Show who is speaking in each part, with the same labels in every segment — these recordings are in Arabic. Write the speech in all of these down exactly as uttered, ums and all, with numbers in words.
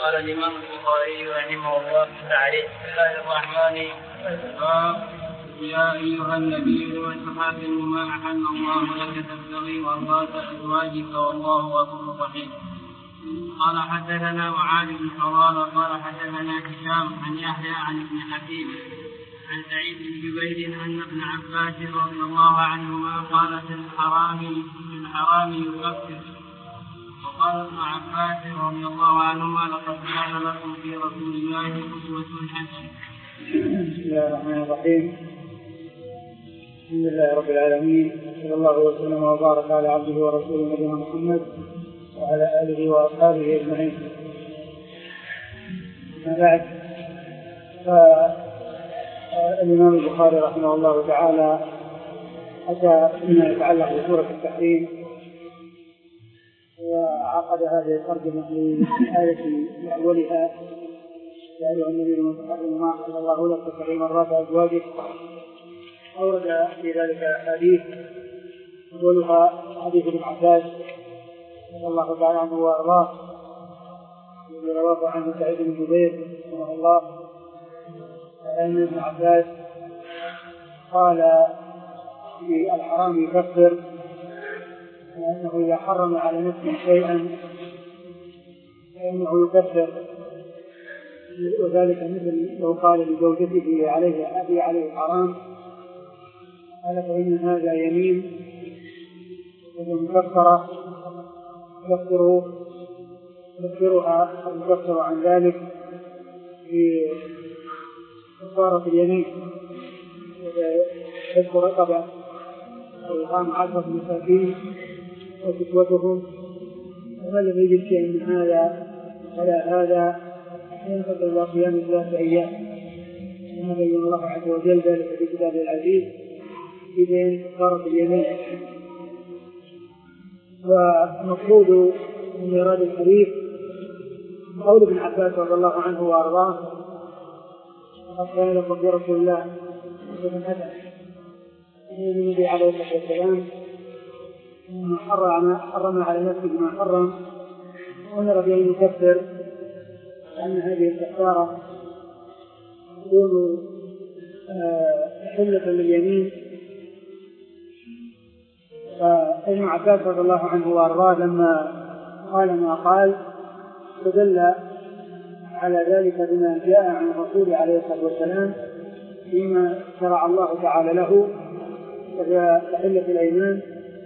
Speaker 1: قال الإمام البخاري رحمه الله تعالى: بسم الله الرحمن الرحيم. يا أيها النبي لم تحرم ما أحل الله لك تبتغي مرضات أزواجك والله غفور رحيم. قال حدثنا معاذ بن حرارة قال حدثنا هشام عن يحيى عن ابن حبيب عن سعيد بن جبير أن ابن عباس رضي الله عنهما قال في الحرام في الحرام يكفر. وقال ابن عباس رضي الله عنهما: لقد كان لكم في رسول الله أسوة حسنة.
Speaker 2: بسم الله الرحمن الرحيم. الحمد لله رب العالمين، صلى الله وسلم وبارك على عبده ورسوله نبينا محمد وعلى آله وأصحابه أجمعين. أما بعد، فالإمام البخاري رحمه الله تعالى أتى بما يتعلق بسورة التحريم، وعقد هذه الترجمة للآية بأولها: يا أيها النبي لم تحرم ما أحل الله لك تبتغي مرضات أزواجك. أورد في ذلك أحاديث، أولها حديث ابن عباس رضي الله تعالى عنه وأرضاه الذي رواه عنه سعيد بن جبير رحمه الله أن ابن عباس قال في الحرام يكفر، وأنه إذا حرم على نفسه شيئا فإنه يكفر، وذلك مثل لو قال لزوجته عليه أبي عليه حرام قال فإن هذا يمين مكفرة يكفره يكفرها أو يكفر عن ذلك بكفارة اليمين، حفظ رقبة أو إطعام عشرة مساكين وكسوتهم. وما الذي يجب شيء من هذا ولا هذا ينفذ إلى صيام ثلاثة أيام، كما بين الله عز وجل ذلك في كتابه العزيز في بين كفارة اليمين. والمقصود من إيراد الحديث قول ابن عباس رضي الله عنه وأرضاه: لقد كان لكم في رسول الله أسوة حسنة. النبي عليه الصلاة والسلام لما حرم حرم على نفسه ما حرم وأمر بأن يكفر، أن هذه الكفارة تكون حلة لليمين. فابن عباس رضي الله عنه وارضاه لما قال ما قال استدل على ذلك بما جاء عن الرسول عليه الصلاة والسلام فيما شرع الله تعالى له، وهي تحلة الأيمان،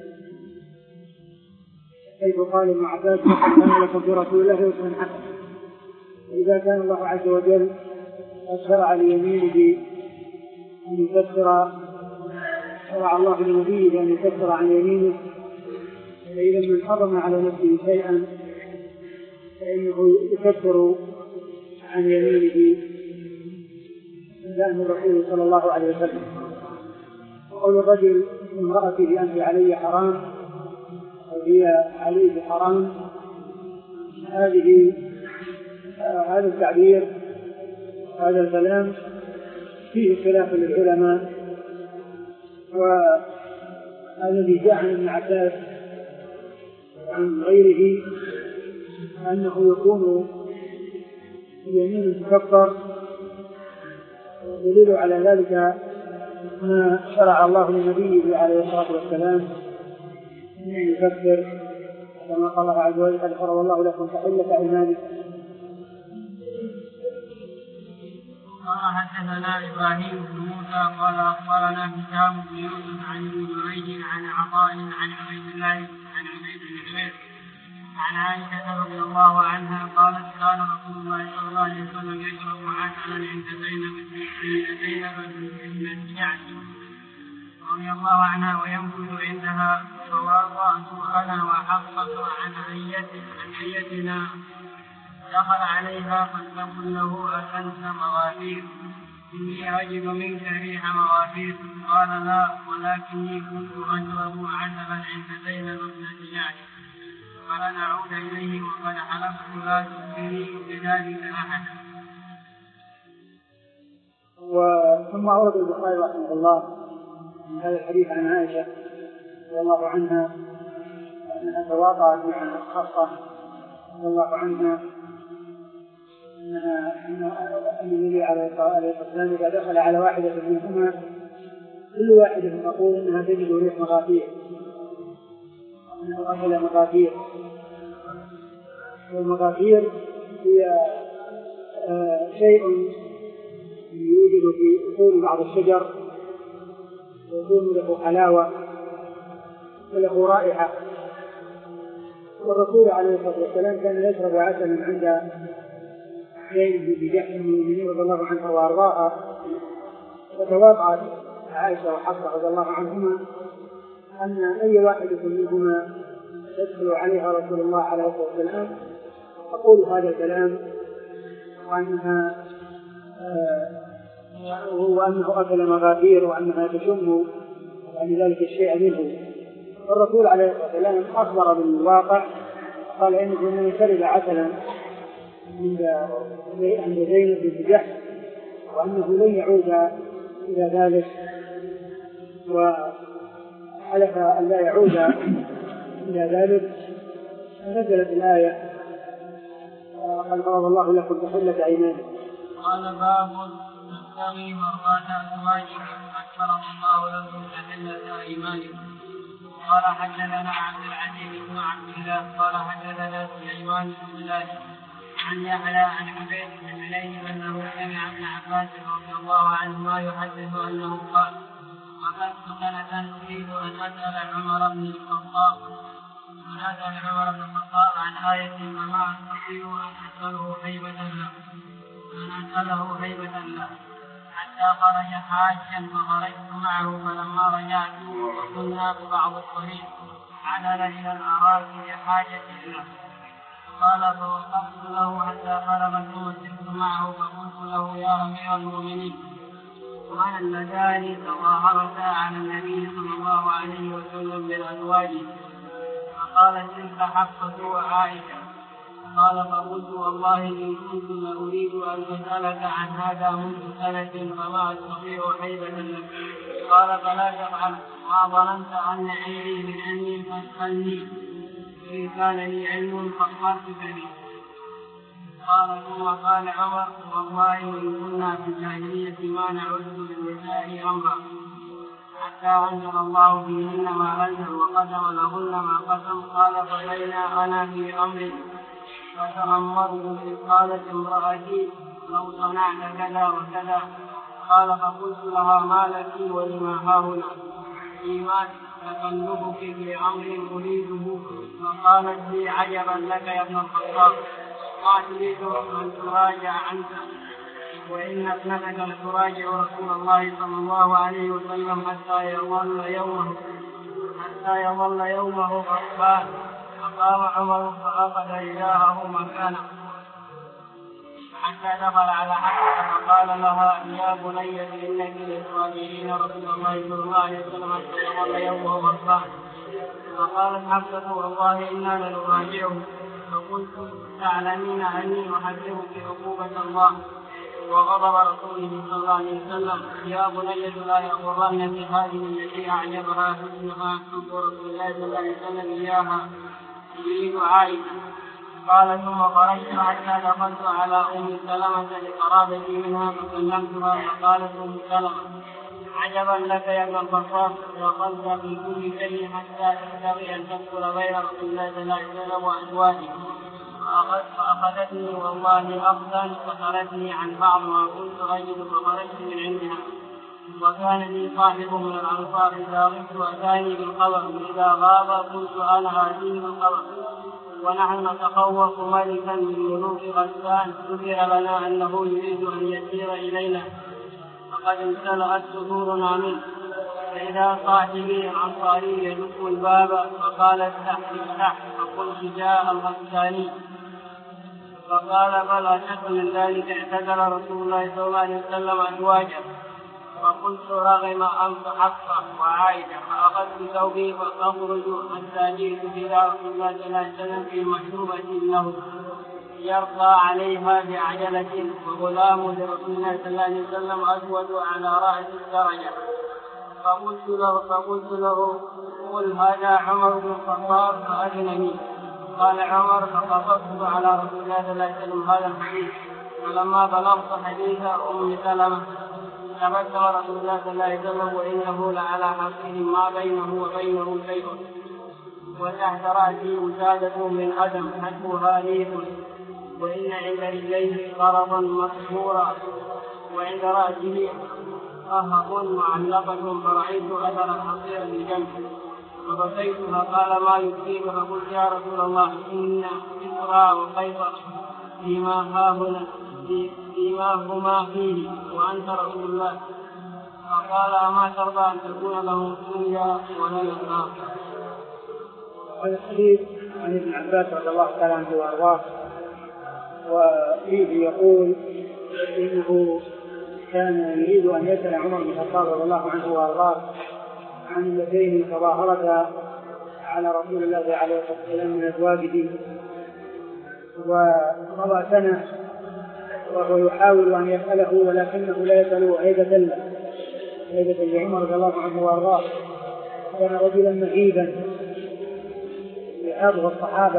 Speaker 2: حيث قال ابن عباس: لقد كان لكم في رسول الله أسوة حسنة. إذا كان الله عز وجل قد شرع ليمينه أن يكفر، شرع الله لنبيه أن يكفر عن يمينه، فإذا من حرم على نفسه شيئا فإنه يكفر عن يمينه لأن الرسول صلى الله عليه وسلم. قول الرجل امرأته أنت علي حرام أو هي عليه حرام، هذه آه هذا التعبير هذا الكلام فيه خلاف للعلماء. والذي جاء عن ابن عباس عن غيره أنه يكون يمين تكفر، دليل على ذلك ما شرع الله لنبيه عليه الصلاة والسلام أن يكفر، كما قال الله عز وجل: قد فرض الله لكم تحلة أيمانكم.
Speaker 1: قال حدثنا إبراهيم بن موسى قال أخبرنا هشام بن يوسف عن ابن جريج عن عطاء عن عبيد الله عن عبيد بن جبير عن عائشة رضي الله عنها قالت: كان رسول الله صلى الله عليه وسلم يشرب عسلا عند زينب بنت جحش رضي الله عنها وينفذ عندها، فوضع سوءنا وحقق عن أيتنا. دخل عليها فلتقل له: أكلت مغافير؟ إني أجد منك ريح مغافير. قال: لا، ولكني كنت أشرب عسلا عند زينب بنت جحش. فلن أعود إليه وقد حلفت لا تخبري بذلك أحدا.
Speaker 2: وثم أورد البخاري رحمه الله من هذا الحديث عن عائشة رضي الله عنها أنها تواطأت مع حفصة رضي الله عنها أن النبي عليه الصلاة والسلام إذا دخل على واحدة منهما كل واحدة تقول أنها تجد ريح مغافير، أنه أكل مغافير. والمغافير هي شيء يوجد في أصول بعض الشجر ويكون له حلاوة وله رائحة. والرسول عليه الصلاة والسلام كان يشرب عسلا عند زينب بنت جحش المؤمنين رضي الله عنها وأرضاها، وتواضعت عائشة وحفصة رضي الله عنهما أن أي واحدة منهما يدخل عليها رسول الله عليه الصلاة والسلام تقول هذا الكلام وأنها وأنه أكل مغافير وأنها تشم يعني ذلك الشيء منه. والرسول عليه الصلاة والسلام أخبر بالواقع، قال إنه من شرب عسلا عند زينب بنت جحش وأنه لن يعود إلى ذلك، وحلف أن لا يعود إلى ذلك. نزلت الآية قال فرض الله لكم تحلة أيمانكم.
Speaker 1: قال باب تبتغي مرضات أزواجكم قد فرض الله لكم تحلة أيمانكم. قال حدثنا عبد العزيز بن عبد الله قال حدثنا سليمان بن بلال عن يحيى عن حبيب بن حليم انه سمع ابن عباس رضي الله عنهما يحدث انه قال: وكنت سنة اريد ان اسال عمر بن الخطاب ان اسال عمر بن الخطاب عن آية فما استطيع ان اساله هيبة له ان اساله هيبة له حتى خرج حاجا فخرجت معه، فلما رجعت وكنا ببعض الطريق عدل الى الاراك لحاجة له. قال فوقفت له حتى خرج ثم سرت معه فقلت له: يا امير المؤمنين، وانا اللذان تظاهرتا على النبي صلى الله عليه وسلم من ازواجه. فقال: تلك حفصة وعائشة. قال فقلت: والله إن كنت لأريد أن أسألك عن هذا منذ سنة فما أستطيع حيبة لك. قال: فلا تفعل، ما ظننت أن عندي من علم فاسألني، إن كان لي علم فأخبرتك به. قال ثم قال عمر: والله إن كنا في الجاهلية ما نعد للنساء أمرا حتى أنزل الله فيهن ما أنزل وقسم لهن ما قسم. قال: فبينا أنا في أمر فتأمره إذ قالت امرأتي: لو صنعت كذا وكذا. قال فقلت لها: ما لك ولما هاهنا؟ إيمان تقلبك في أمر أريده. فقالت لي: عجبا لك يا ابن الخطاب، ما تريد أن تراجع عنك، وإن ابنتك لتراجع رسول الله صلى الله عليه وسلم حتى يظل يومه حتى يظل يومه غضبان. فقام عمر فأخذ إلهه مكانه حتى دخل على حفصة فقال لها: يا بني إنك لتراجعين رسول الله صلى الله عليه وسلم حتى يظل يومه غضبان. فقالت حفصة: والله إنا لنراجعه. فقلت: تعلمين أني أحذرك عقوبة الله وغضب رسوله صلى الله عليه وسلم. يا بني لا يغرنك هذه التي أعجبها حسنها حب رسول الله صلى الله عليه وسلم إياها يريد عائشة. قال ثم خرجت حتى دخلت على أم سلمة لقرابتي منها فكلمتها فقالت أم سلمة: عجبا لك يا ابن الخطاب، دخلت في كل شيء حتى تبتغي أن تدخل بين رسول الله صلى الله عليه وسلم وأزواجه. فأخذتني والله أخذا فخرجني عن بعض ما كنت أجد فخرجت من عندها. وكان لي صاحب من الأنصار إذا غبت أتاني بالخبر، وإذا غاب قلت أنا آتيه بالخبر. ونحن نتخوف ملكا من ملوك غسان ذكر لنا أنه يريد أن يسير إلينا فقد امتلأت صدورنا منه. فإذا صاحبي الأنصاري يدق الباب فقال: افتح افتح. فقلت: جاء الغساني. فقال: بلى شك من ذلك اعتزل رسول الله صلى الله عليه وسلم أزواجه. فقلت: رغم أنف حفصة وعائشة. فأخذت ثوبي فأخرج حتى جئت إلى رسول الله صلى الله عليه وسلم في مشروبة له يرضى عليها بعجلة، وغلام لرسول الله صلى الله عليه وسلم أسود على رأس الدرجة. فقلت له, فقلت له: قل هذا عمر بن الخطاب فأذنني. قال عمر: فقصصت على رسول الله صلى الله عليه وسلم هذا الحديث فلما بلغت حديث أم سلمة تبسم رسول الله صلى الله عليه وسلم وإنه لعلى حقه ما بينه وبينه شيء وتحت رأسه وسادة من أدم حسبها ليف وإن عند رجليه طرفا مكسورا وعند رأسه أهق معلقة فرأيت أثر حصير الجنب فبكيتها قال ما يبكيك فقلت يا رسول الله إن كسرى وقيصر فيما هاهنا فيما هما فيه وأنت رسول الله فقال أما ترضى أن تكون له الدنيا ولنا النار.
Speaker 2: هذا الحديث عن ابن عباس رضي الله تعالى عنه وارضاه وفيه يقول انه كان يريد ان يسال عمر بن الخطاب رضي الله عنه وارضاه عن اللتين تظاهرتا على رسول الله عليه الصلاه والسلام من ازواجه ومضى سنه وهو يحاول ان يساله ولكنه لا يساله هيبه له هيبه لعمر رضي الله عنه وارضاه. كان رجلا مهيبا يحاضر الصحابة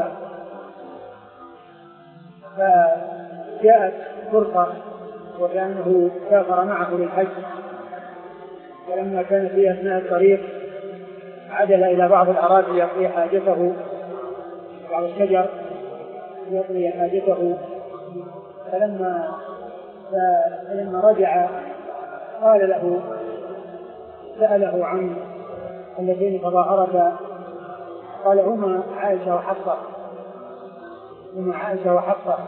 Speaker 2: فجاءت فرصة وكأنه سافر معه للحج ولما كان في أثناء الطريق عدل إلى بعض الأراضي يقضي حاجته بعض الشجر يقضي حاجته فلما فلما رجع قال له سأله عن اللذين تظاهرتا قال هما عائشة وحفصة هما عائشة وحفصة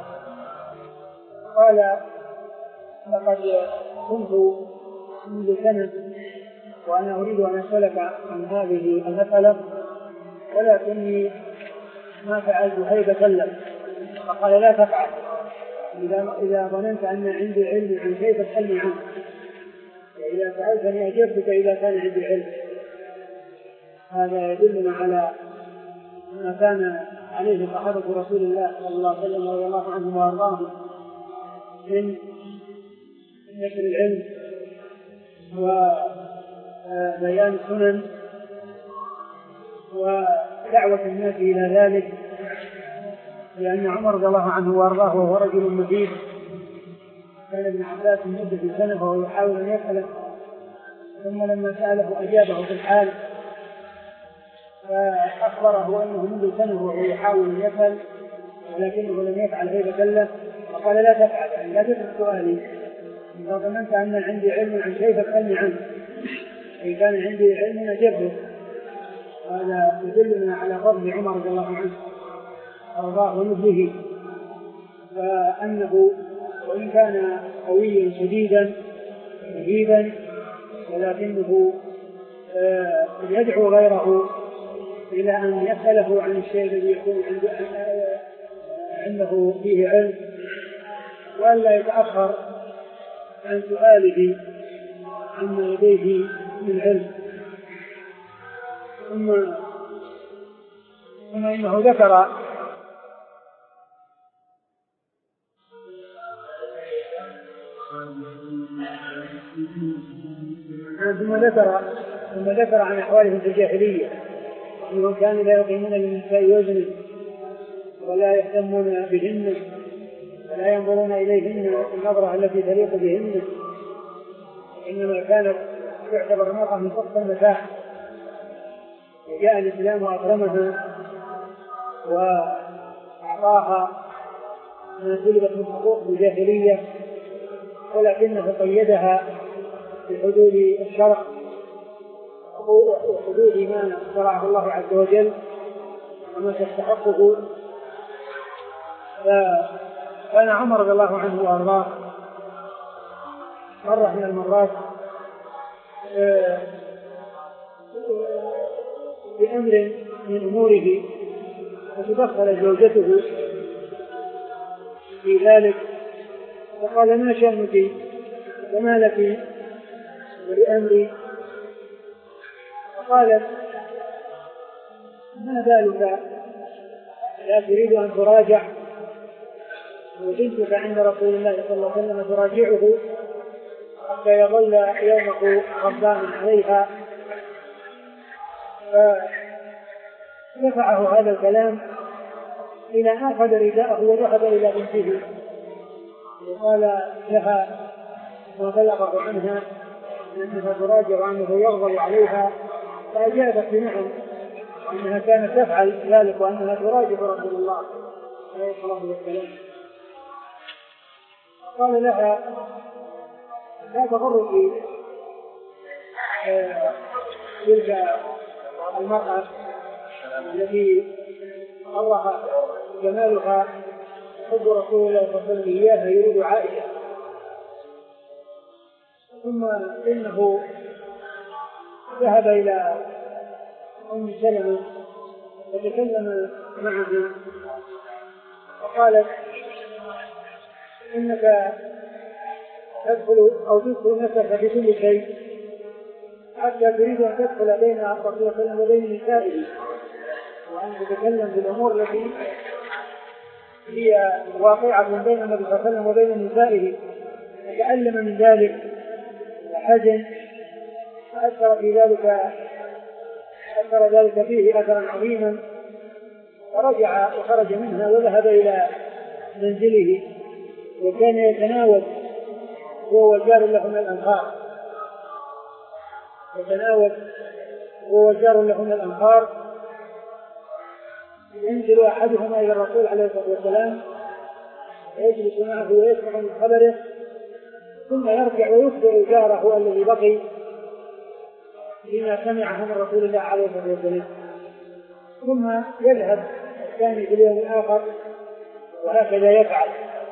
Speaker 2: قال لقد كنت منذ سنة وأنا أريد أن أسألك عن هذه المسألة ولكني ما فعلت هيبة لك. فقال لا تفعل إذا ظننت أن عندي علم عن كيف تسألني عنه وإذا سألتني أجبتك إذا كان عندي علم. هذا يدلنا على ما كان عليه صحابة رسول الله صلى الله عليه وسلم رضي الله عنهم وارضاهم من نشر العلم وبيان السنن ودعوة الناس إلى ذلك لأن عمر رضي الله عنه وارضاه وهو رجل مجيد كان ابن عباس مدة في سنة وهو يحاول أن يسأله ثم لما سأله أجابه في الحال فأخبره أنه منذ سنة وهو يحاول أن يفعل ولكنه لم يفعل هيبة له وقال لا تفعل يعني لا تفعل سؤالي إذا ظننت أن عندي علم عن شيء فاسألني عنه إن كان عندي علم أجبه. هذا يدلنا على فضل عمر رضي الله عنه وارضاه ونبله فأنه وإن كان قويا شديدا مهيبا ولكنه يدعو غيره إلى أن يسأله عن الشيء الذي يكون عنده فيه علم وألا يتأخر عن سؤاله عما لديه من علم. ثم ثم إنه ذكر ثم ذكر ثم ذكر عن أحوالهم في الجاهلية أنهم كانوا لا يقيمون للنساء وزنا ولا يهتمون بهن ولا ينظرون إليهن النظرة التي تليق بهن إنما كانت تعتبر المرأة من فقط المتاع. وجاء الإسلام وأكرمها وأعطاها ما سلبت من حقوق الجاهلية ولكنه قيدها بحدود الشرع وحدود ما شرعه الله عز وجل وما تستحقه. فكان عمر رضي الله عنه وارضاه مرة من المرات بأمر من أموره فتدخل زوجته في ذلك وقال ما شأنك وما لك ولأمري فقالت ما بالك لا تريد أن تراجع وبنتك عند رسول الله صلى الله عليه وسلم تراجعه حتى يظل يومه غضبانا عليها. فدفعه هذا الكلام إلى أن أخذ رداءه وذهب إلى بنته وقال لها ما بلغه عنها أنها تراجع وأنه يغضب عليها، فأجابت بنعم أنها كانت تفعل ذلك وأنها تراجع رسول الله عليه الصلاة والسلام. قال لها لا تغرك تلك المرأة التي الله جمالها حب رسول الله صلى الله عليه وسلم إياها يريد عائشة. ثم إنه ذهب إلى أم سلمة وتكلم معها وقالت إنك تدخل أو تدخل نفسك في كل شيء حتى تريد أن تدخل بين رسول الله صلى الله عليه وسلم وبين نسائه، وأن تتكلم بالأمور التي هي واقعة بين النبي صلى الله عليه وسلم وبين نسائه. فتألم من ذلك وحزن، فأثر في ذلك أثر ذلك فيه أثرا عظيما، فرجع وخرج منها وذهب إلى منزله، وكان يتناول هو وجار له من الأنصار يتناول هو وجار له من الأنصار ينزل أحدهما إلى الرسول عليه الصلاة والسلام ويجلس معه ويسمع من خبره، ثم يرجع ويخبر جاره الذي بقي بما سمعه من رسول الله عليه الصلاة والسلام، ثم يذهب الثاني في اليوم الآخر، وهكذا يفعل.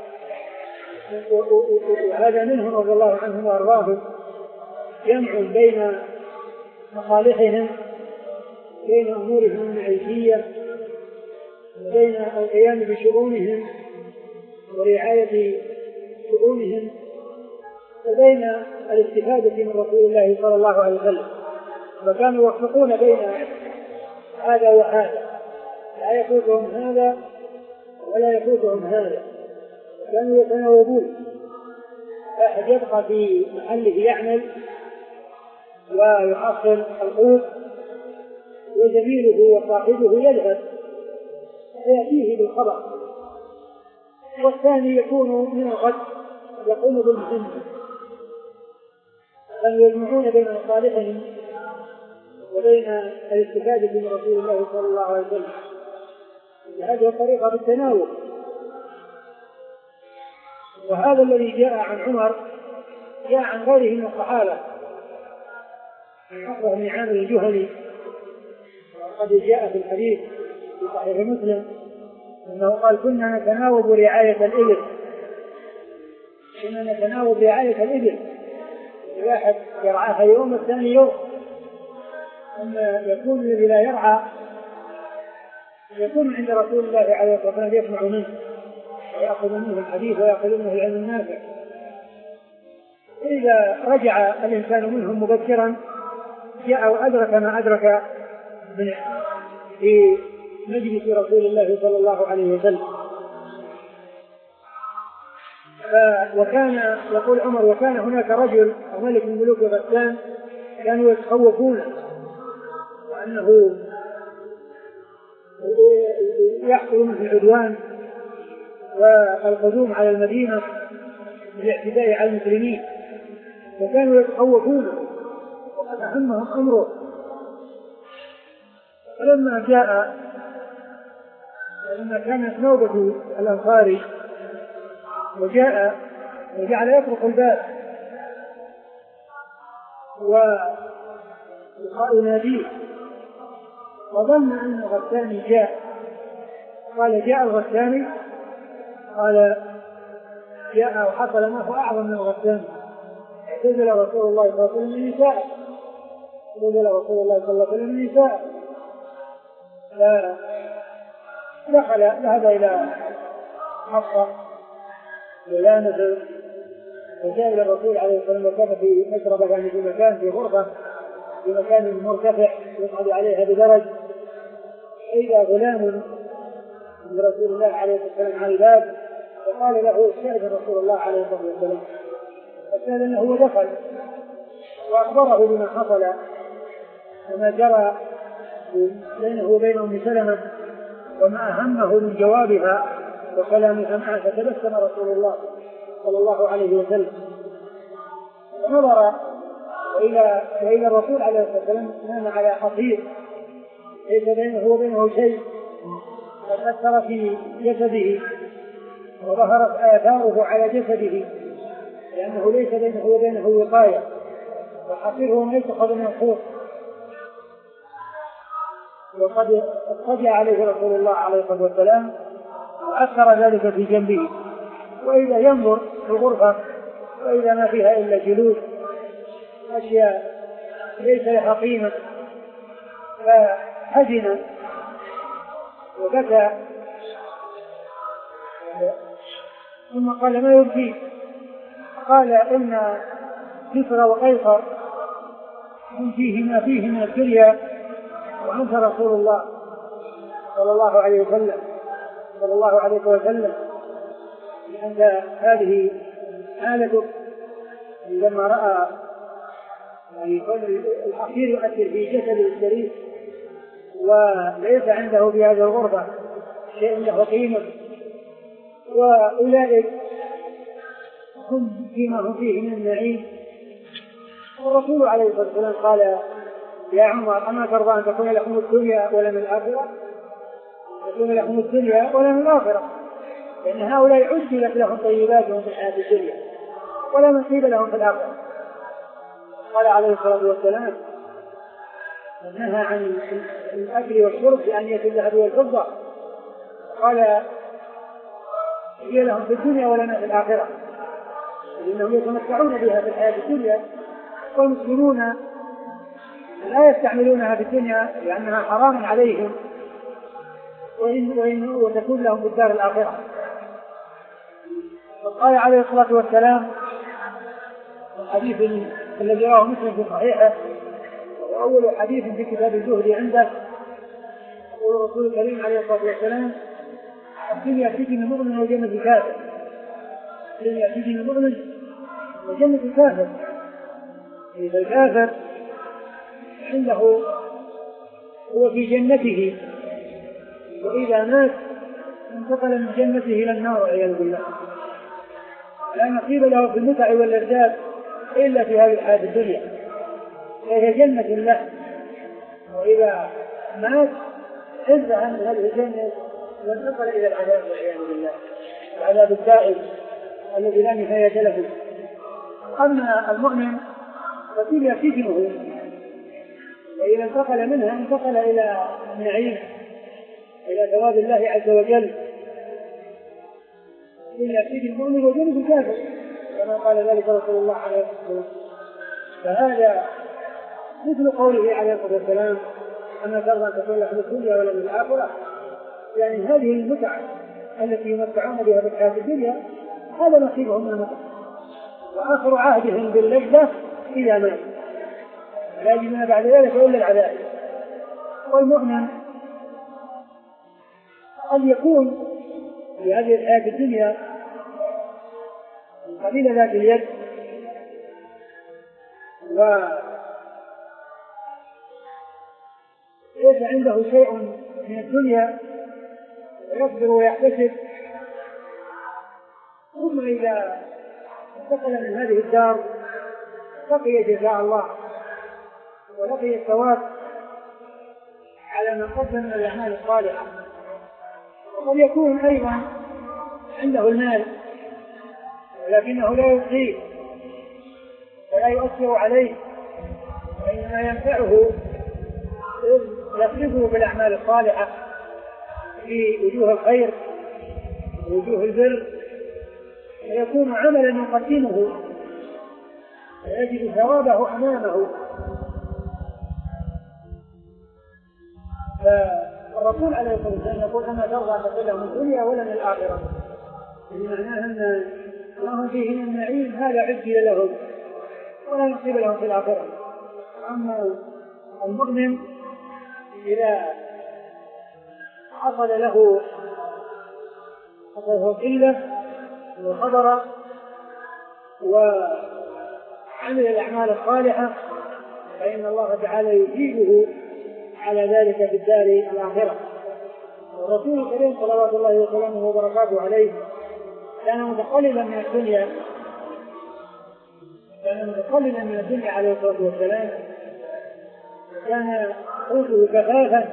Speaker 2: وهذا منهم رضي الله عنهم وأرضاهم جمع بين مصالحهم، بين أمورهم المعيشية، بين القيام بشؤونهم ورعاية شؤونهم، وبين الاستفادة من رسول الله صلى الله عليه وسلم. فكانوا يوفقون بين هذا وهذا، لا يفوتهم هذا ولا يفوتهم هذا، كانوا يتناوبون، أحد يبقى في محله يعمل ويحصل القوت، وزميله وصاحبه يذهب فيأتيه بالخبر، والثاني يكون من الغد يقوم بالمهمة. كانوا يجمعون بين مصالحهم وبين الاستفادة من رسول الله صلى الله عليه وسلم بهذه الطريقة بالتناول. وهذا الذي جاء عن عمر جاء عن غيره من الصحابة، عن عقبة بن عامر الجهني، وقد جاء في الحديث في صحيح مسلم أنه قال كنا نتناوب رعاية الإبل كنا نتناوب رعاية الإبل الواحد يرعاها يوم الثاني يوم، أما يكون الذي لا يرعى يكون عند رسول الله عليه الصلاة والسلام يسمع منه ويأخذ منه الحديث ويأخذ منه العلم النافع. إذا رجع الإنسان منهم مبكرا جاء وأدرك ما أدرك في مجلس رسول الله صلى الله عليه وسلم. وكان يقول عمر وكان هناك رجل أو ملك من ملوك غسان كانوا يتخوفون وأنه يحصل منه العدوان والقدوم على المدينة بالاعتداء على المسلمين، وكانوا يتخوفون وقد أهمهم أمره. فلما جاء لما كانت نوبة الأنصاري وجاء وجعل يطرق الباب ويناديه، وظن أن الغساني جاء، قال جاء الغساني، قال جاء وحصل ما هو أعظم من الغساني. اعتزل رسول الله صلى الله عليه وسلم النساء اعتزل رسول الله صلى الله عليه وسلم النساء فدخل ذهب إلى حفصة ولامسه وجاء إلى الرسول عليه الصلاة والسلام، وكان في مشربة يعني في مكان في غرفة في مكان مرتفع يصعد عليها بدرج، إذا غلام من رسول الله عليه الصلاة والسلام على الباب، فقال له استأذن رسول الله عليه الصلاة والسلام، فاستأذنه ودخل وأخبره بما حصل وما جرى بينه وبين أم سلمة وما أهمه من جوابها وكلامها معه. فتبسم رسول الله صلى الله عليه وسلم، ونظر وإلى وإلى الرسول عليه الصلاة والسلام نام على حصير ليس بينه وبينه شيء، قد أثر في جسده وظهرت آثاره على جسده، لأنه ليس بينه وبينه وقاية، والحصير هو ما يتخذ من الخوف. وقد اضطجع عليه رسول الله عليه الصلاة والسلام وأثر ذلك في جنبه، وإذا ينظر في الغرفة وإذا ما فيها إلا جلود أشياء ليس لها قيمة، فحزن وبكى، ثم قال: ما يبكيك؟ قال: إن كسرى وقيصر هم فيه ما فيه من الدنيا، وأنت رسول الله صلى الله عليه وسلم صلى الله عليه وسلم لأن هذه حالتك. لما رأى يعني الحصير يؤثر في جسده الشريف وليس عنده في هذه الغرفة شيء له قيمة، وأولئك هم فيما هم فيه من النعيم، والرسول عليه الصلاة والسلام قال: يا عمر، أما ترضى أن تكون لكم الدنيا ولم الآخرة؟ تكون لكم الدنيا ولم الآخرة، لأن هؤلاء عجلت لهم طيباتهم في الحياة الدنيا ولا نصيب لهم في الآخرة. قال عليه الصلاة والسلام: نهى عن الأكل والشرب بأنية الذهب والفضة، قال: هي لهم في الدنيا ولنا في الآخرة، لأنهم يتمتعون بها في الحياة الدنيا، والمسلمون لا يستعملونها في الدنيا لأنها حرام عليهم، وإن وإن وتكون لهم في الدار الآخرة. وقال عليه الصلاة والسلام الحديث الذي رواه مسلم في صحيحه، وأول حديث في كتاب الزهد عنده، يقول الرسول الكريم عليه الصلاة والسلام: الدنيا سجن مؤمن وجنة كافر. الدنيا سجن مؤمن وجنة كافر. إذا الكافر عنده هو في جنته، وإذا مات انتقل من جنته إلى النار والعياذ بالله، لا نصيب له في المتع واللذات إلا في هذه الحياة الدنيا، وهي جنة له، وإذا مات انتهى من هذه الجنة وانتقل إلى العذاب والعياذ بالله، العذاب الدائم الذي لا نهاية له. أما المؤمن فالدنيا سجنه، وإذا انتقل منها انتقل إلى النعيم، إلى ثواب الله عز وجل. الدنيا سجن المؤمن وجنة الكافر كما قال ذلك رسول الله عليه الصلاة والسلام. فهذا مثل قوله عليه الصلاة والسلام: أما ترضى أن تكون لكم الدنيا ولم الآخرة؟ يعني هذه المتعة التي يمتعون بها في الحياة الدنيا هذا نصيبهم من المتعة، وآخر عهدهم باللذة إذا مات، لا يجب بعد ذلك إلا العذاب. والمؤمن قد يكون في هذه الحياة الدنيا قليل ذات اليد، وليس عنده شيء من الدنيا ويصبر ويحتسب، ثم إذا انتقل من هذه الدار لقي جزاء الله ولقي الثواب على ما قدم من الأعمال الصالحة. وقد يكون أيضا عنده المال ولكنه لا يبقيه ولا يؤثر عليه، وإنما ينفعه يصرفه بالأعمال الصالحة في وجوه الخير ووجوه البر، ويكون عملا يقدمه ويجد ثوابه أمامه. فالرسول عليه الصلاة والسلام يقول: أما ترضى أن تكون لهم الدنيا ولم الآخرة؟ بمعناه أن لهم فيه من النعيم هذا عجل لهم ولا نصيب لهم في الآخرة. أما المؤمن إذا حصل له حصله قلة وصبر وعمل الأعمال الصالحة فإن الله تعالى يجيبه على ذلك في الدار الآخرة. والرسول الكريم صلوات الله وسلامه وبركاته عليه كان متقللا من الدنيا كان متقللا من الدنيا عليه الصلاة والسلام، وكان قوته كفافا،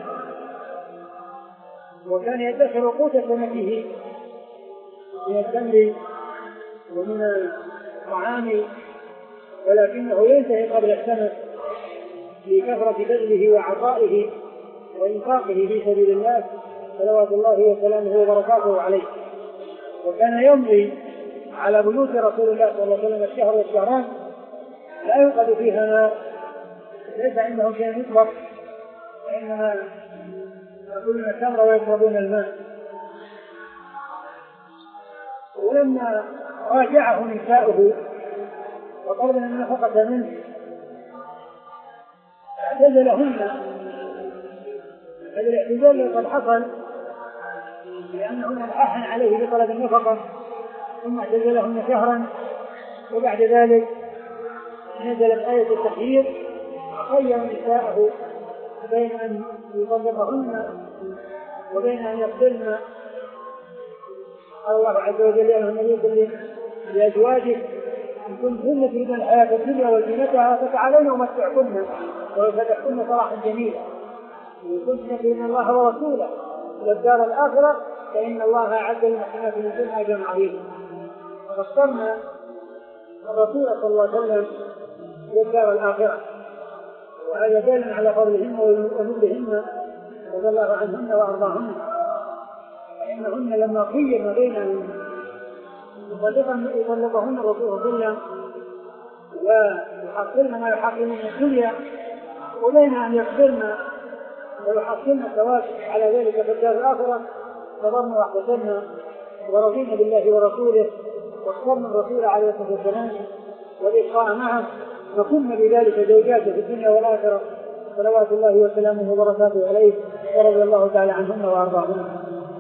Speaker 2: وكان يدخر قوت سنته من التمر ومن الطعام، ولكنه ينتهي قبل السنة لكثرة بذله وعطائه وإنفاقه في سبيل الله صلوات الله وسلامه وبركاته عليه. وكان يمضي على بيوت رسول الله صلى الله عليه وسلم الشهر والشهران لا يوقد فيها نار، ليس عندهم شيء يطبخ، وإنما يأكلون التمر ويشربون الماء. ولما راجعه نساؤه وطلب النفقة منه اعتزلهن. هذا الاعتزال قد حصل لأنهن الحاحن عليه بطلب النفقة، ثم اعتزلهن شهرا، وبعد ذلك نزلت آية التخيير خير نساءه بين أن يطلقهن وبين أن يقتلن. قال الله عز وجل: يا أيها النبي قل لأزواجك إن كنتن تريدن الحياة الدنيا وزينتها فتعالين أمتعكن وأسرحكن سراحا جميلا، وإن كنتن تريدن الله ورسوله والدار الآخرة فإن الله أعد للمحسنات منكن أجرا عظيما. فاخترنا الرسول صلى الله عليه وسلم والدار الآخرة، وهذا دال على فضلهن ونبلهن رضي الله عنهن وأرضاهن، فإنهن لما خيرن بين أن يطلقهن الرسول صلى الله عليه وسلم ويحصلن ما يحصلن من الدنيا، وبين أن يقدرن ويحصلن الثواب على ذلك في الدار الآخرة، صبرن واحتسبن ورضينا بالله ورسوله واخترنا الرسول عليه الصلاة والسلام والإبقاء معه، وكنا بذلك زوجاته في الدنيا والآخرة صلوات الله وسلامه وبركاته عليه، ورضي الله تعالى عنهن وأرضاهن.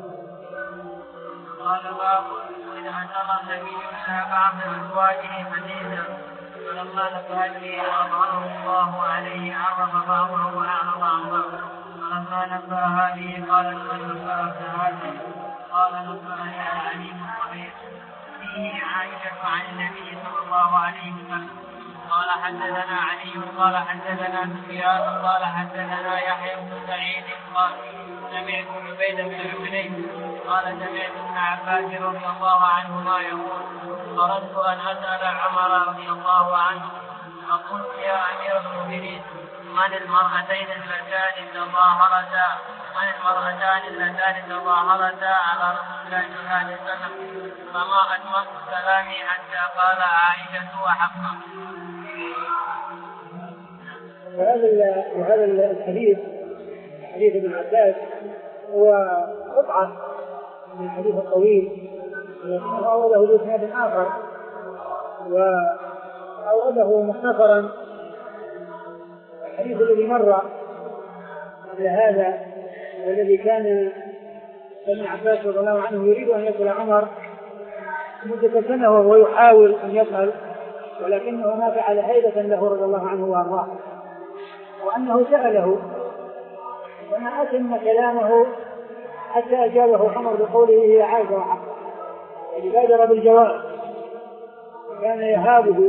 Speaker 1: قال باب إذا أشار النبي إلى بعض أزواجه حديثا فلما نبه به وأظهره الله عليه عرف بعضه وأعرض عن بعض، فلما نبه به قال من نبهت هذه؟ قال نبهني العليم الخبير فيه عائشة عن النبي صلى الله عليه وسلم. قال حدثنا علي قال حدثنا سفيان قال حدثنا يحيى بن سعيد قال سمعت عبيد بن حميد قال سمعت ابن عباس رضي الله عنهما يقول أردت أن أسأل عمر رضي الله عنه فقلت يا أمير المؤمنين من المرأتين اللتان تظاهرتا من المرأتان اللتان تظاهرتا على رسول الله صلى الله عليه وسلم؟ فما أتممت كلامي حتى قال عائشة وحقا.
Speaker 2: وهذا وهذا الحديث حديث ابن عباس هو قطعة من الحديث الطويل، ولكنه أورده بإسناد آخر وأورده مختصرا. الحديث الذي مر قبل هذا والذي كان ابن عباس رضي الله عنه يريد أن يسأل عمر مدة سنة وهو يحاول أن يسأل، ولكنه ما فعل هيبة له رضي الله عنه وأرضاه، وأنه سأله وما أتم كلامه حتى أجابه عمر بقوله هي عائشة وحقا، يعني بادر بالجواب، كان يهابه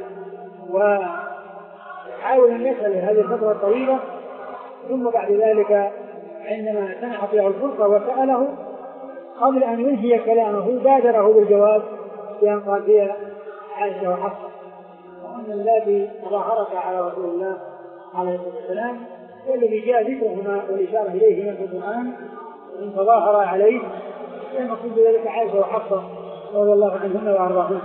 Speaker 2: وحاول أن يسأل هذه الفترة الطويلة، ثم بعد ذلك عندما سمحت له الفرصة وسأله قبل أن ينهي كلامه بادره بالجواب بأن قال هي عائشة وحقا، وأن الذي ظاهرك على رسول الله عليه الصلاة والسلام والذي جاء ذكرهما والإشارة إليهما في القرآن إن تظاهر عليه المقصود بذلك عائشة وحفصة رضي الله عنهن وأرضاهن.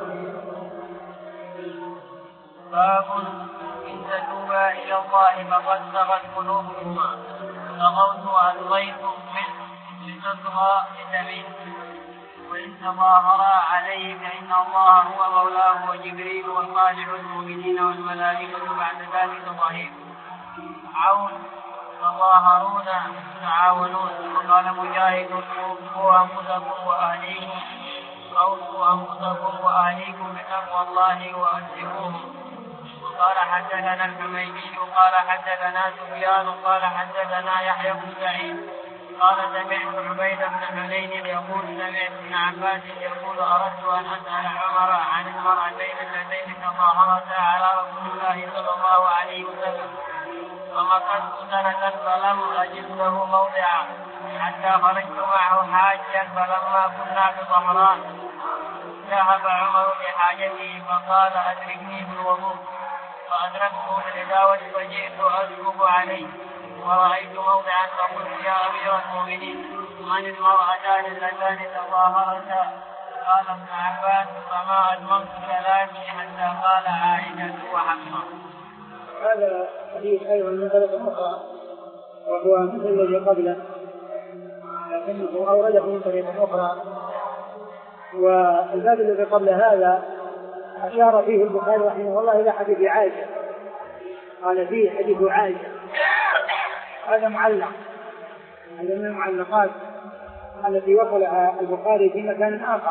Speaker 1: باب إن تتوبا إلى الله فقد صغت قلوبكما فغوت وألغيتم منه لتصغى لتمين، وإن تظاهرا عليه فإن الله هو مولاه وجبريل وصالح المؤمنين والملائكة بعد ذلك ظهير. عون تظاهرون تعاونون. وقال مجاهد أوصوا أنفسكم وأهليكم أوصوا أنفسكم وأهليكم بتقوى الله وأتقوه. قال حدثنا الحميدي قال حدثنا سفيان قال حدثنا يحيى بن سعيد قال سمعت عبيد بن حنين يقول سمعت ابن عباس يقول أردت أن أسأل عمر عن المرأتين اللتين تظاهرتا على رسول الله صلى الله عليه وسلم فمكثت سنة فلم أجد له موضعا حتى خرجت معه حاجا فلما كنا بظهران ذهب عمر بحاجته فقال أدركني بالوضوء فأدركته بالإداوة فجئت أسكب عليه ورأيت موضعا فقلت يا أمير المؤمنين من المرأتان اللتان تظاهرتا؟ قال ابن عباس فما أتممت كلامي حتى قال عائشة وحفصة.
Speaker 2: هذا حديث أيضا من طريق أخرى وهو مثل الذي قبله لكنه أورده من طريق أخرى، والباب الذي قبل هذا أشار فيه البخاري رحمه الله إلى حديث عائشة، قال فيه حديث عائشة هذا معلق، هذا من المعلقات التي وصلها البخاري في مكان آخر.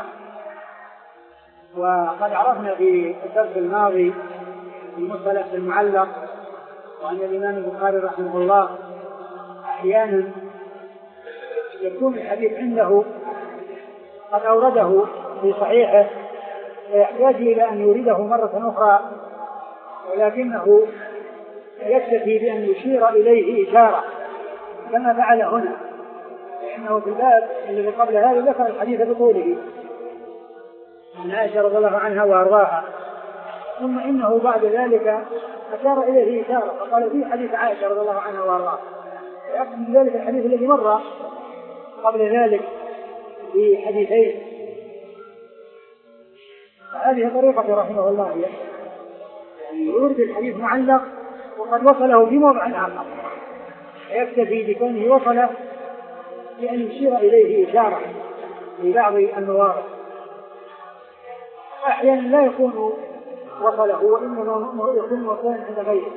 Speaker 2: وقد عرفنا في الدرس الماضي المصطلح المعلق وأن الإمام البخاري رحمه الله أحيانا يكون الحديث عنده قد أورده في صحيحه ويحتاج إلى أن يورده مرة أخرى، ولكنه يكتفي بأن يشير إليه إشارة كما فعل هنا، لأنه في الباب الذي قبل هذا ذكر الحديث بطوله عن عائشة رضي الله عنها وأرضاها، ثم إنه بعد ذلك أشار إليه إشارة فقال فيه حديث عائشة رضي الله عنها وأرضاها، ويأخذ من ذلك الحديث الذي مر قبل ذلك في حديثين. هذه طريقة رحمه الله، يعني يورد الحديث معلق وقد وصله في موضع آخر، يكتفي بكونه وصله بأن يشير إليه إشارة في بعض المواضع، أحيانا لا يكون وصله وإنما يكون وصلا عند غيره.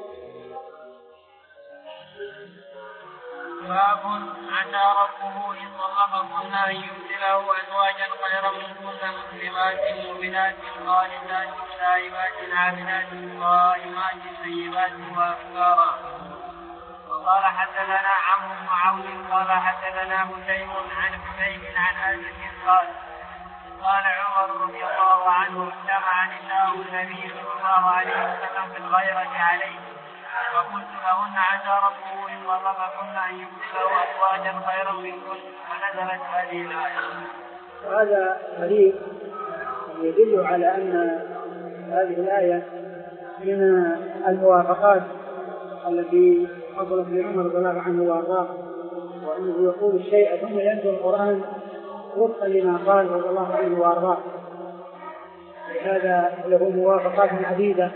Speaker 1: باب عسى ربه إن طلقكن أن يبدله أزواجا خيرا منكن مسلمات مؤمنات قانتات تائبات عابدات قائمات طيبات وأبكارا. وقال حدثنا عمرو بن عون قال حدثنا هشيم عن حميد عن أنس قال قال عمر رضي الله عنه اجتمع نساء النبي صلى الله عليه وسلم في الغيرة عليه فقلت لهن عسى ربه إن طلقكن أن يبدله أزواجا خيرا منكن ونزلت هذه الآية.
Speaker 2: وهذا حديث يدل على أن هذه الآية من الموافقات التي حصلت لعمر رضي الله عنه وأرضاه، وأنه يقول الشيء ثم ينزل القرآن وفقا لما قال رضي الله عنه وأرضاه. هذا له موافقات عديدة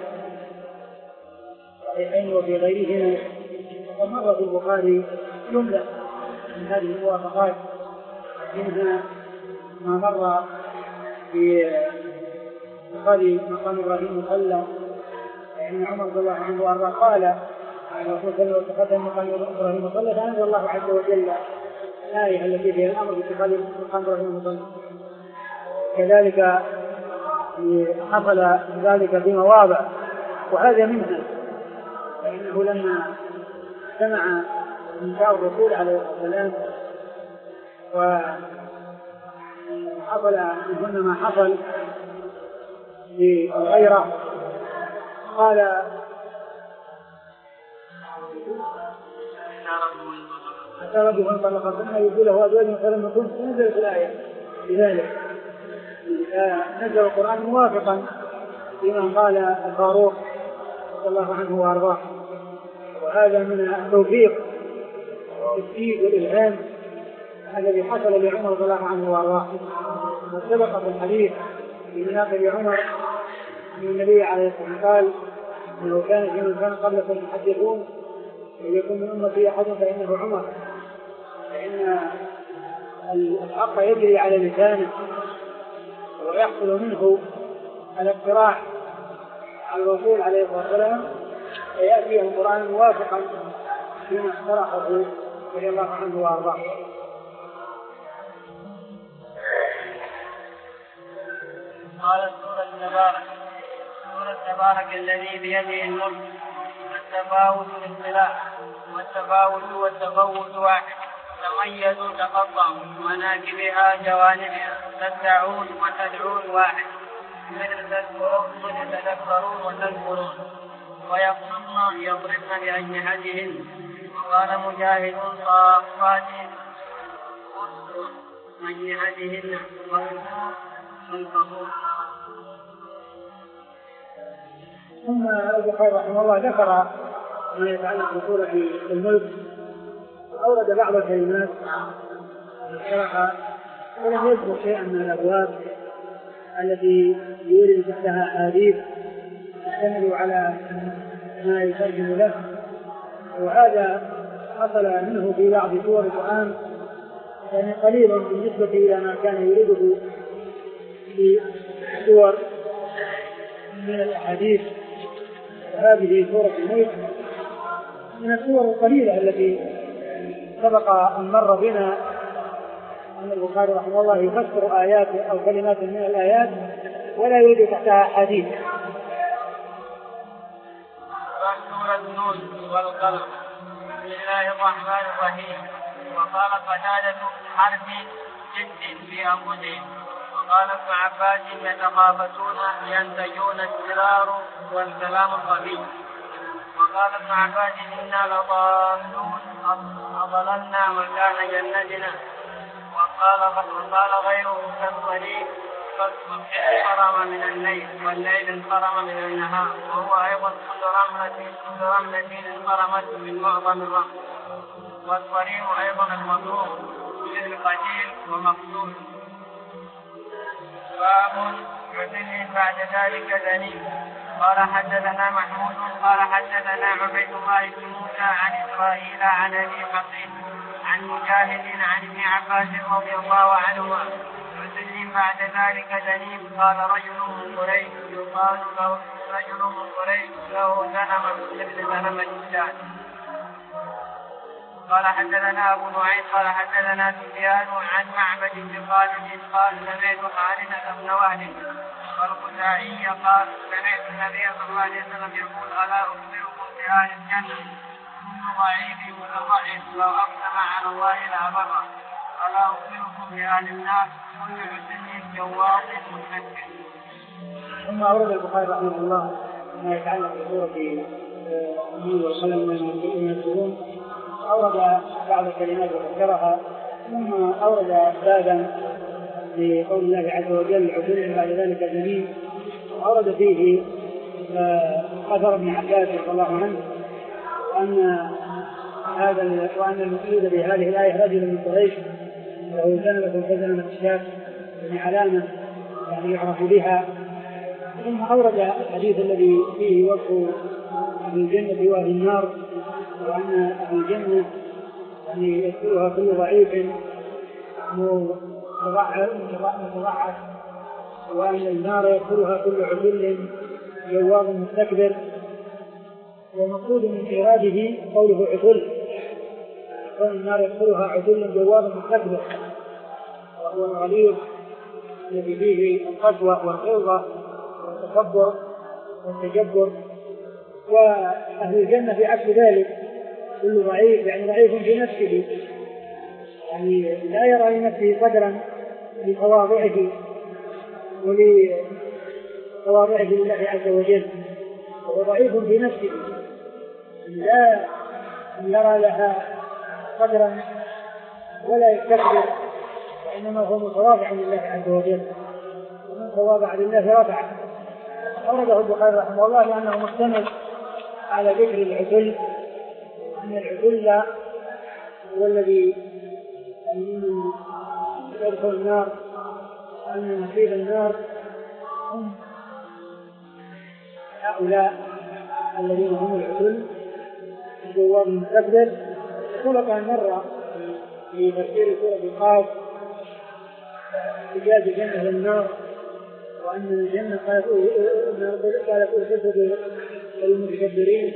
Speaker 2: صحيحين وفي غيرهما، ومر في البخاري جملة من هذه الموافقات، منها ما مر في قال مقام إبراهيم صلى يعني عمر رضي الله عنه وأرضاه قال الرسول صلى الله عليه وسلم واتخذ مقام إبراهيم صلى فأنزل الله عز وجل الآية التي فيها الأمر باتخاذ مقام إبراهيم صلى. كذلك حصل ذلك في مواضع وهذا منها، فإنه لما سمع نساء الرسول عليه الصلاة والسلام وحصل منهن ما حصل في الغيرة قال حتى ربه انطلقكن يبدله أزواجا خيرا منكن نزلت الآية لذلك نزل القرآن موافقا لما قال الفاروق رضي الله عنه وأرضاه. وهذا من التوفيق والتسديد والإلهام الذي حصل لعمر رضي الله عنه وأرضاه. وسبق في الحديث في مناقب عمر من النبي عليه الصلاة والسلام قال إنه كان في من كان قبلكم يحدثون ويكون من أمتي أحد فإنه عمر، فإن الحق يجري على لسانه ويحصل منه الاقتراح على الرسول عليه الصلاة والسلام فيأتي القرآن موافقا فيما اقترحه رضي الله عنه وأرضاه.
Speaker 1: قال سورة تبارك سورة تبارك الذي بيده الملك والتفاوت والاختلاف والتفاوت والتفوت واحد مميز تقطع مناكبها جوانبها تدعون وتدعون واحد مثل تذكرون يتذكرون وتذكرون ويقصدن يضربن بأجنحتهن. وقال مجاهد صافات أجنحتهن والقبور.
Speaker 2: ثم البخاري رحمه الله ذكر ما يتعلق بسورة الملك، أورد بعض الكلمات شرحها ولم يذكر شيئا من الأبواب التي يورد تحتها أحاديث تشتمل على ما يترجم له، وهذا حصل منه في بعض سور القرآن يعني قليلا بالنسبة إلى ما كان يريده في سور من الأحاديث. وهذه سورة الملك من السور القليلة التي سبق أن مر بنا أن البخاري رحمه الله يفسر آيات أو كلمات من الآيات ولا يريد تحتها حديث.
Speaker 1: سورة النون والقلم. بسم الله الرحمن الرحيم. وقال قتادة حرف جد في أنفسهم. وقال ابن عباس يتخافتون ينتجون السرار والكلام الخفي. وقال ابن عباس إنا لضالون أضللنا مكان جنتنا. وقال وقال غيره كالطريق فالصبح انصرم من الليل والليل انصرم من النهار. وهو أيضا كل رملة كل رملة انصرمت من معظم الرمل. والطريق أيضا المطلوب مثل قتيل ومقتول. باب عدل بعد ذلك دليل. قال حدثنا محمود قال حدثنا عبيد الله بن موسى عن إسرائيل عن أبي حقيق عن مجاهد عن ابن عباس رضي الله عنهما عدل بعد ذلك دليل. قال رجل من قريش يقال له رجل من قريش له غنم مثل غنم الإنسان. قال حدثنا أبو نعيم قال حدثنا سفيان عن معبد بن خالد قال سمعت خالد بن وهب والخزاعي قال سمعت النبي صلى الله عليه وسلم يقول ألا أخبركم بأهل الجنة كل ضعيف متضعف لو أقسم على الله لا بر. ألا أخبركم بأهل النار كل عسل جواظ مستكبر.
Speaker 2: ثم أورد البخاري رحمه الله ما يتعلق بسورة النون والقلم من القرون، أورد بعض الكلمات وذكرها. ثم أورد بابا لقول الله عز وجل عدل بعد ذلك دليل، أورد فيه أثر ابن عباس رضي الله عنه أن هذا وأن المقصود بهذه الآية رجل من قريش له ذنب كزنمة الشاة من علامة يعني يعرف بها. ثم أورد الحديث الذي فيه وصف أهل الجنة وأهل النار، وأن أهل الجنة يعني يدخلها كل ضعيف متضعف، وأن النار يدخلها كل عدل جواظ مستكبر. ومقصود من إراده قوله عدل، وأن النار يدخلها عدل جواظ مستكبر، وهو الغليظ الذي فيه القسوة والغلظة والتكبر والتجبر. وأهل الجنة في عكس ذلك كل ضعيف يعني ضعيف في نفسه، يعني لا يرى لنفسه قدرا لتواضعه ولتواضعه لله عز وجل، وهو ضعيف في نفسه لا يرى لها قدرا ولا يستكبر، وإنما هو متواضع لله عز وجل، ومن تواضع لله رفع. أورده البخاري رحمه الله لأنه مشتمل على ذكر العدل، أن العدل هو الذي يدخل النار، وأن نصيب النار هم هؤلاء الذين هم العدل الجواب المستكبر. سبق أن مر في تفسير سورة قاف إيجاد الجنة للنار، وأن الجنة قالت أرسلت للمتكبرين،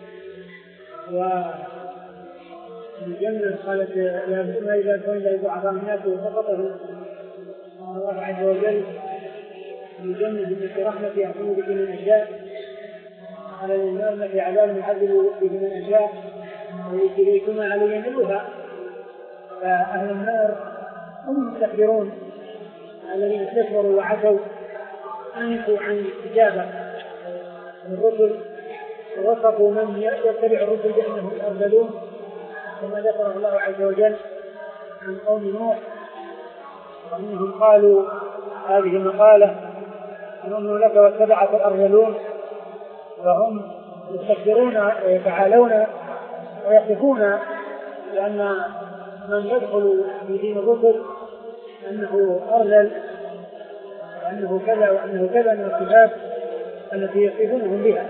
Speaker 2: والجنة قالت ما إذا كنت لضعفاء الناس وسقطهم الله عز وجل. الجنة إنك رحمتي أحكم بك من أشياء، على النار إنك عذاب يعذب بك من أشياء، وإليكما علي نبوها. فأهل النار هم المستكبرون الذين استكبروا وعتوا أنفوا عن الإجابة الرسل ووصفوا من يتبع الرسل بأنهم أرذلون كما ذكره الله عز وجل عن قوم نوح وأنهم قالوا هذه المقالة نؤمن لك واتبعك الأرذلون فهم يستكبرون ويتعالون ويصفون لأن من يدخل في دين الرسل أنه أرذل وأنه كذا وأنه كذا من الصفات التي يصفونهم بها.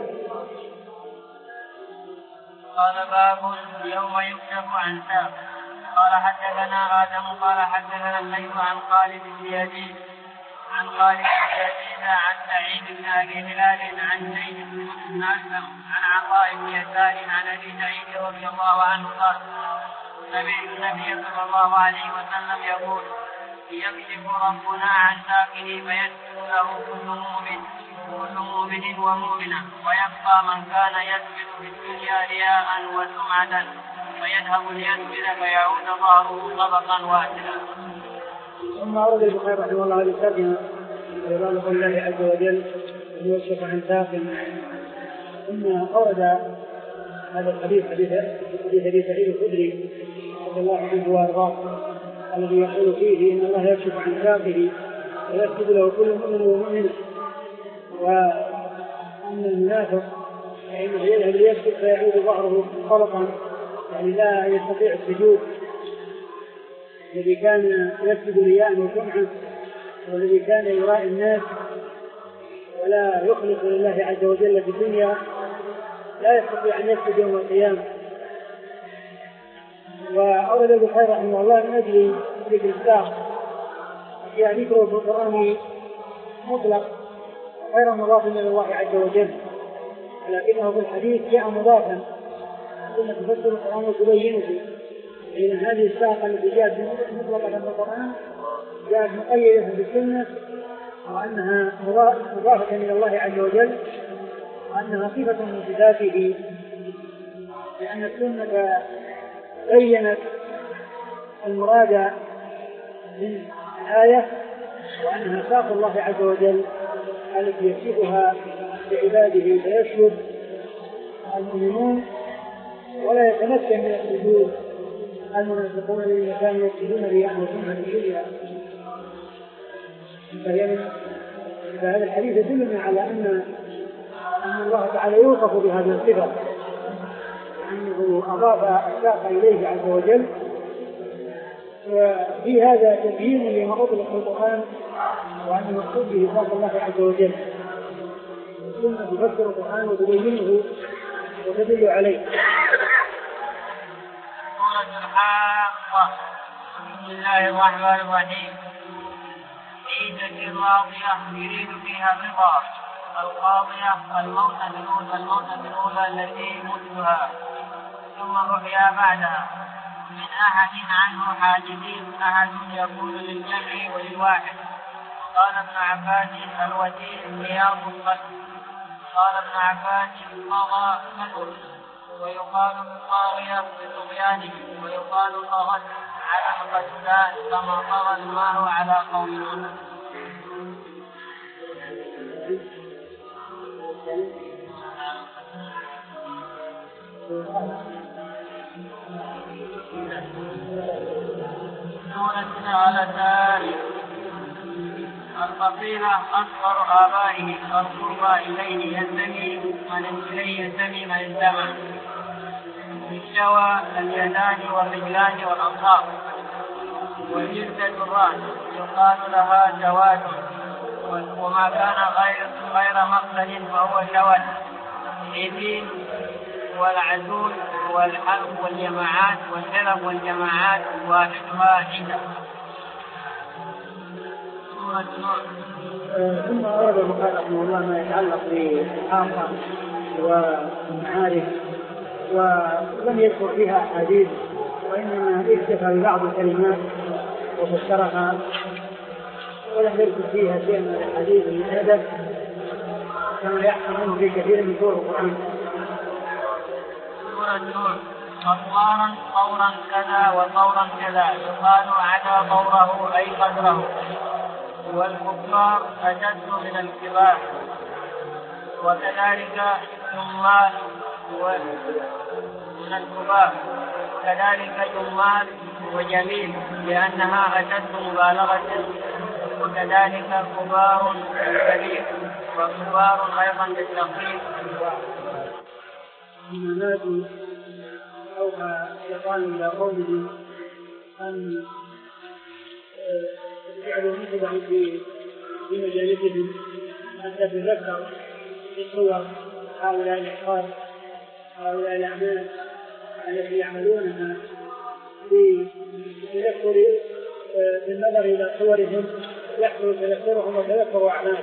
Speaker 1: قال باب يوم يكشف عن ساق. قال حدثنا آدم قال حدثنا الليث عن خالد بن يزيد عن خالد بن يزيد عن سعيد بن أبي هلال عن زيد بن أسلم عن عطاء بن يسار عن أبي سعيد رضي الله عنه قال سمعت النبي صلى الله عليه وسلم يقول يكشف ربنا عن ساقه فيسجد له كل مؤمن كل مؤمن ومؤمنة ويبقى من كان يسجد في الدنيا رياء وسمعة فيذهب ليسجد فيعود ظهره طبقا واحدا.
Speaker 2: ثم أورد البخاري رحمه الله هذه الترجمة في قول الله عز وجل يكشف عن ساق. ثم أورد هذا الحديث حديث أبي سعيد الخدري رضي الله عنه وأرضاه الذي يقول فيه إن الله يكشف عن ساقه ويسجد له كل مؤمن ومؤمنة وأن المنافق فإنه يذهب ليسجد فيعود ظهره طلقا يعني لا يستطيع السجود الذي كان يسجد رياء وسمعا والذي كان يرائي الناس ولا يخلص لله عز وجل في الدنيا لا يستطيع أن يسجد يوم القيامة. وأورد البخاري رحمه الله من أجل ذكر الساق يعني ذكره في القرآن مطلق غير مضاف إلى الله عز وجل لكنه في الحديث جاء مضافا ثم تفسر القرآن وتبينه لأن هذه الساق التي جاءت مطلقة في القرآن جاءت مقيدة بالسنة وأنها مضافة إلى الله عز وجل وأنها صفة من صفاته لأن السنة بينت المراد من الآية وأنها ساق الله عز وجل التي يكشفها لعباده فيسجد المؤمنون ولا يتمكن من السجود المنافقون الذين كانوا يسجدون رياء وسمعا لله. فهذا الحديث يدلنا على أن أن الله تعالى يوصف بهذه الصفة أنه أضاف الساق إليه عز وجل. وفي هذا تبيين لما أطلق في القرآن وأن المقصود به ساق الله عز وجل ثم تفسر القرآن وتبينه وتدل عليه.
Speaker 1: سورة الحاقة. بسم الله الرحمن الرحيم. عيدة راضية يريد فيها الرضا. القاضية الموتة الأولى الموتة الأولى التي يموتها ثم الرؤيا بعدها. من أحد عنه حاجزين أحد يقول للجمع وللواحد. قال ابن عباس الوتير رياض القلب. قال ابن عباس طغى كلب ويقال الطاغية بطغيانه ويقال طغت على القتال كما طغى الماء على قوم نوح. سورة الثالث. الفقيهة أصغر آبائه القربى إليه ينتمي من إليه ينتمي من الزمن. الشوى اليدان والرجلان والأصحاب. والجلدة الرأس يقال لها جواد وما كان غير غير مقتل فهو شوى. الحين والعزول والحلق والجماعات والحلق والجماعات واحدها عدة.
Speaker 2: ثم أورد البخاري رحمه الله ما يتعلق بالحاقة والمعارف ولم يذكر فيها أحاديث وإنما اكتفى ببعض الكلمات وفسرها ولم يذكر فيها شيئا من الحديث المؤدب كما يحصل منه في كثير من سور القرآن.
Speaker 1: سورة النور. أطوارا طورا كذا وطورا كذا يقال عدا طوره أي قدره. والكفار أشد من الكبار. وكذلك جمال من الكبار كذلك جمال وجميل لأنها أشد مبالغة. وكذلك كبار كبير وكبار أيضا بالتقليد.
Speaker 2: إنما أوحى الشيطان إلى قومه أن يجعلوا مثلهم في مجالسهم أن تتذكر بصور هؤلاء الأشخاص هؤلاء الأعمال التي يعملونها بتذكر بالنظر إلى صورهم يحصل تذكرهم وتذكر أعمالهم.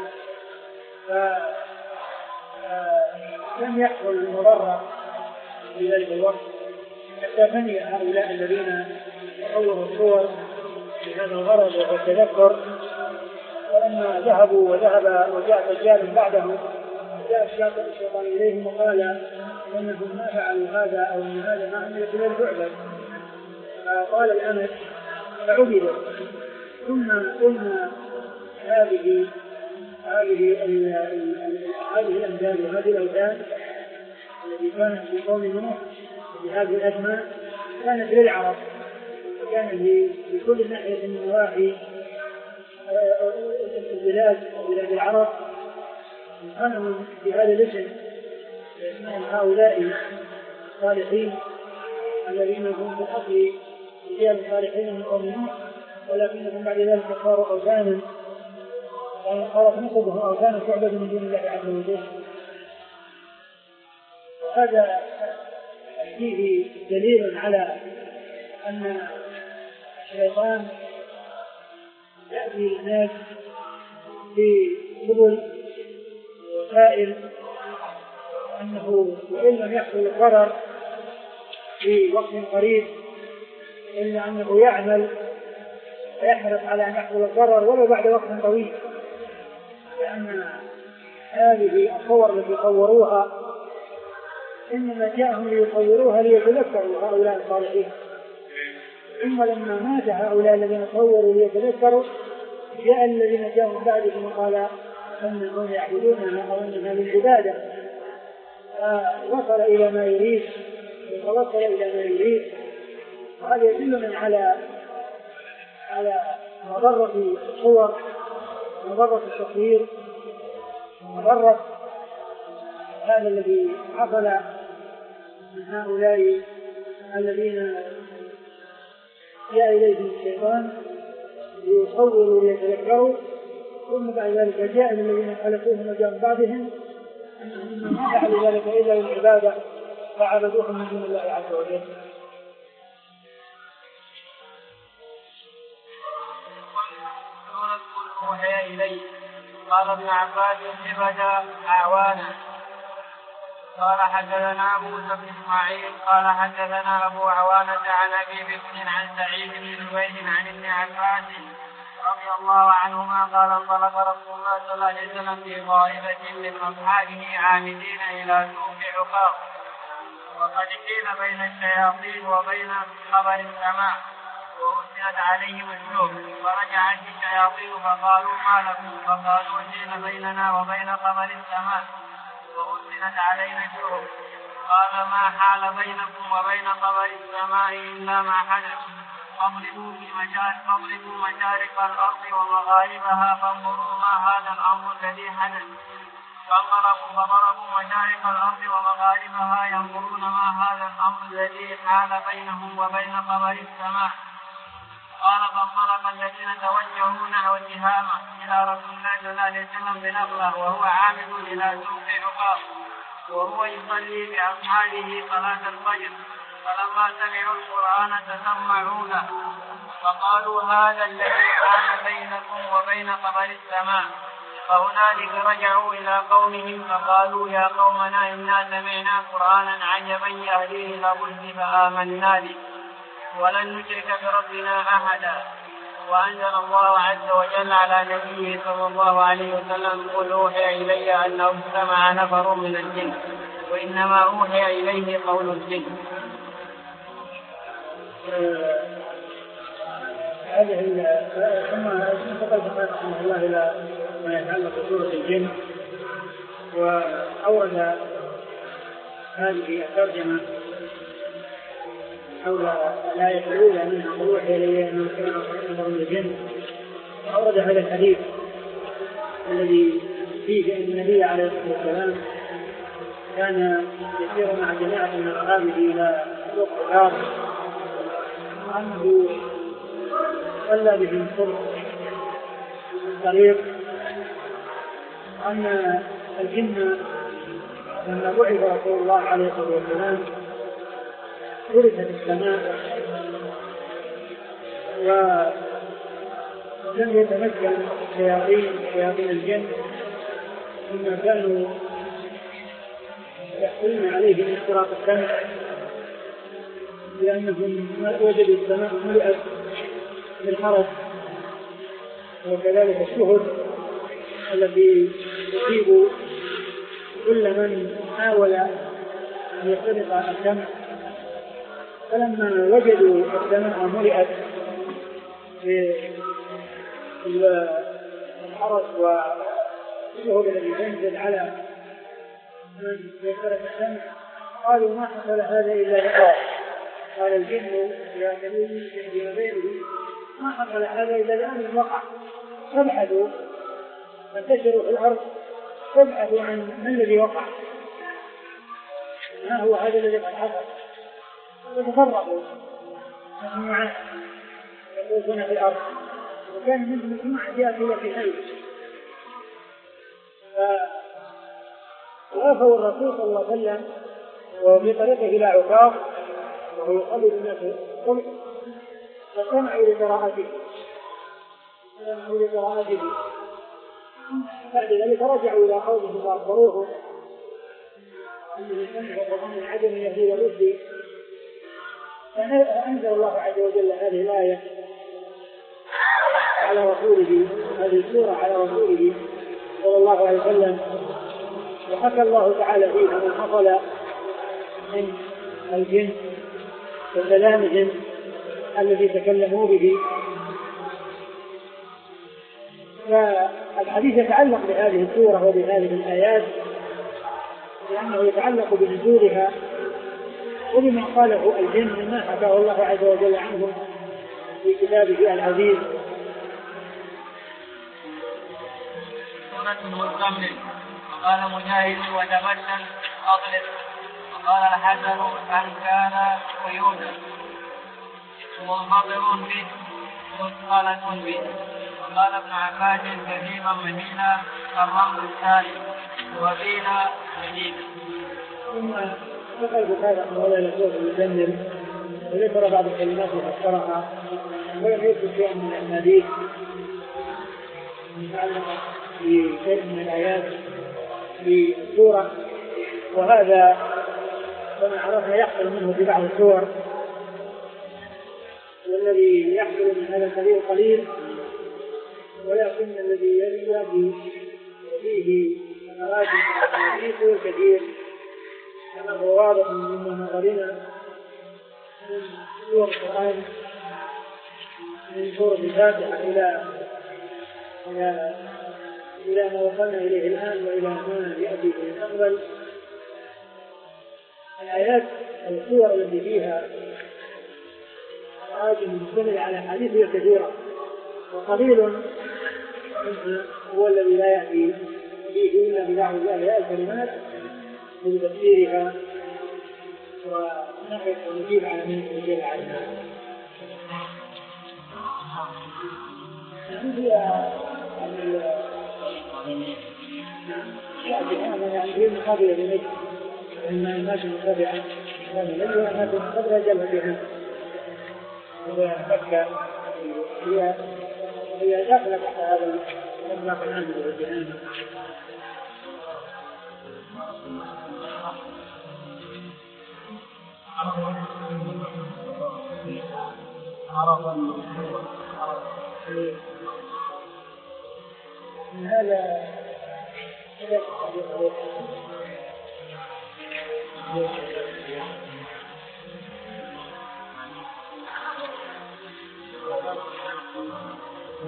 Speaker 2: فلم يحصل المضرة في ذلك الوقت حتى فني هؤلاء الذين تصوروا الصور بهذا الغرض والتذكر. ولما ذهبوا وذهب وجاء دجال بعدهم جاء الشيطان إليهم وقال إنهم ما فعلوا هذا أو أن هذا ما عمل إلا الفعل. فقال الأمل فعبدوا. ثم قلنا هذه هذه هذه الأمثال وهذه الأوثان التي كانت في قوم نوح بهذه الأسماء كانت للعرب، كانت لكل ناحية من نواحي البلاد بلاد العرب صنعوا بهذا الاسم اسمهم هؤلاء الصالحين الذين هم في الأصل رجال صالحين من قوم نوح، ولكنهم بعد ذلك صاروا أوثانا صارت نسبهم أوثانا تعبد من دون الله عز وجل. هذا فيه دليل على أن الشيطان يأتي الناس في سبل وسائل أنه وإن لم يحصل الضرر في وقت قريب إلا أنه يعمل ويحرص على أن يحصل الضرر ولو بعد وقت طويل، لأن هذه الصور التي صوروها إنما جاءهم ليصوروها ليتذكروا هؤلاء الصالحين. ثم لما مات هؤلاء الذين صوروا ليتذكروا جاء الذين جاءوا بعدهم وقال أنهم يعبدونها أو أنها للعبادة، فوصل إلى ما يريد ووصل إلى ما يريد. وهذا يدلنا على على مضرة الصور مضرة التصوير مضرة هذا الذي حصل من هؤلاء الذين جاء إليهم الشيطان ليصوروا ويتذكروا، ثم بعد ذلك جاء الذين خلقوهم وجاءوا بعدهم أنهم ما فعلوا ذلك إلا للعبادة فعبدوهم من دون الله عز وجل.
Speaker 1: أوحي إليه. قال ابن عباس عبد أعوانا. قال حدثنا موسى بن إسماعيل قال حدثنا أبو عوانة عن أبي بكر عن سعيد بن جبير عن ابن عباس رضي الله عنهما قال انطلق رسول الله صلى الله عليه وسلم في طائفة من أصحابه عامدين إلى سوق عقاب، وقد حيل بين الشياطين وبين خبر السماء وأسند عليهم السوق، فرجعت الشياطين فقالوا ما لكم؟ فقالوا حيل بيننا وبين خبر السماء وأسند علينا السوق. قال ما حال بينكم وبين خبر السماء إلا ما حدث، فاضربوا في مشارق فاضربوا مشارق الأرض ومغاربها فانظروا ما هذا الأمر الذي حدث. فانظروا فضربوا مشارق الأرض ومغاربها ينظرون ما هذا الأمر الذي حال بينهم وبين خبر السماء. قال فانطلق الذين توجهوا نحو التهامة إلى رسول الله صلى الله عليه وسلم بنقله وهو عامد إلى سوق عقاب وهو يصلي بأصحابه صلاة الفجر. فلما سمعوا القرآن تسمعوا له فقالوا هذا الذي حال بينكم وبين خبر السماء. فهنالك رجعوا إلى قومهم فقالوا يا قومنا إنا سمعنا قرآنا عجبا يهدي إلى الرشد فآمنا به ولن نشرك بربنا أحدا. وأنزل الله عز وجل على نبيه صلى الله عليه وسلم قل أوحي إلي أنه استمع نفر من الجن وإنما أوحي إليه قول الجن.
Speaker 2: هذه ثم انتقل رحمه الله إلى ما يتعلق بسورة الجن، وأورد هذه الترجمة حول الآية الأولى منها قل أوحي إلي أنه كان نفر من الجن، وأورد هذا الحديث الذي فيه أن النبي عليه الصلاة والسلام كان يسير مع جماعة من أصحابه إلى سوق الغار، وأنه صلى بهم الصبح في الطريق، أن الجن لما بعث رسول الله عليه الصلاة والسلام فرست السماء ولم يتمكن شياطين شياطين الجن مما كانوا يحصلون عليه من اختراق السمع، لأنهم وجدوا السماء ملئت بالحرس وكذلك الشهب التي تصيب كل من حاول أن يخترق السمع. فلما وجدوا السماء ملئت بالحرس والشهب التي تنزل على من يخترق السمع قالوا ما حصل هذا إلا لله. قال الجن يا نبي غيره ما حصل هذا إلا لأن وقع، فابحثوا فانتشروا في الأرض فابحثوا عن من الذي وقع، ما هو هذا الذي قد حصل، فتفرقوا مجموعات يطوفون في الأرض، وكان منهم مجموعة جاءت في حي، فوافوا الرسول صلى الله عليه وسلم وهو في طريقه إلى عكاظ وهو يصلي بالناس الصبح، فسمعوا لقراءته سمعوا لقراءته بعد ذلك رجعوا إلى قومهم وأخبروهم أن الإنسان وظن العدم يهدي الرشد، فأنزل الله عز وجل هذه الآية على رسوله، هذه السورة على رسوله صلى الله عليه وسلم، وحكى الله تعالى فيها من حصل من الجن وكلامهم الذي تكلموا به. فالحديث يتعلق بهذه السورة وبهذه الآيات لأنه يتعلق بنزولها وبما قاله الجن مما حكاه الله عز وجل عنهم في كتابه العزيز.
Speaker 1: وقال مجاهد وتبشر أطلق. وقال الحسن أن كان قيودا منفطر به مثقلة به. وقال ابن عباس كثيرا مدينة الرمز الثاني وفينا مدينة.
Speaker 2: ثم ذكر البخاري رحمه الله إلى سورة المزمل وذكر بعض الكلمات وفسرها ولم يذكر شيئا من الأحاديث متعلقة بشيء من الآيات في السورة، وهذا كما عرفنا يحصل منه في بعض السور، والذي يحصل من هذا القليل قليل، ولكن الذي يأتي فيه ثمرات فيه كثير كما هو واضح من نظرنا من سور القرآن من سورة الفاتحة إلى إلى إلى ما وصلنا إليه الآن وإلى ما يأتي في المستقبل. الآيات السور التي فيها آيات مشتمل على حديث هي كثيرة، وقليل منها هو الذي لا يأتي فيه إلا ببعض الآيات الكلمات لتفسيرها ونحن نجيب على من يجيب عليها. يأتي هذا يعني في مقابلة لنجد إما الناس المتبعة هذا الذي هو الناس المتبعة جلها بهم إذا فكر هي هي داخلة تحت هذا المطلق العام والجهان. هذا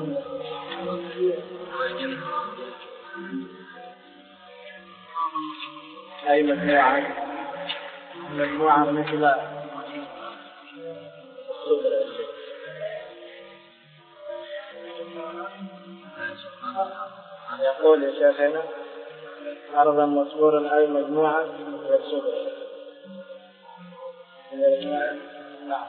Speaker 1: أي مجموعة مجموعة مثل يقول يا شيخنا أرضا مصبورا أي مجموعة والصبر. نعم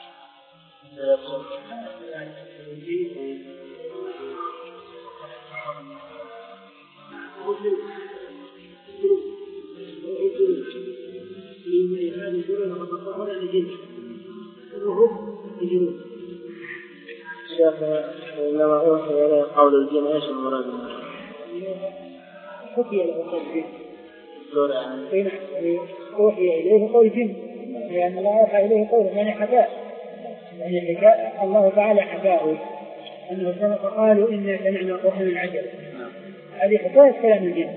Speaker 1: شيخ إنما أوحي إليه قول الجن إيش المراد منه؟
Speaker 2: حكي له قول الجن.
Speaker 1: يعني
Speaker 2: أوحي إليه قول الجن لأن الله أوحى إليه قول يعني حكاء يعني حكاء الله تعالى حكاه أنه سبق قالوا إنا سمعنا قرآنا عجبا. هذه حكاية كلام الجن.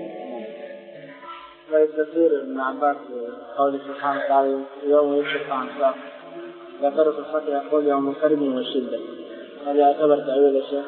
Speaker 1: ويستثير ابن عباس قول سبحانه وتعالى يوم يكشف عن ساق ذكر في الفتح يقول يوم الكرب والشدة. هذا يعتبر تأويل الشيخ؟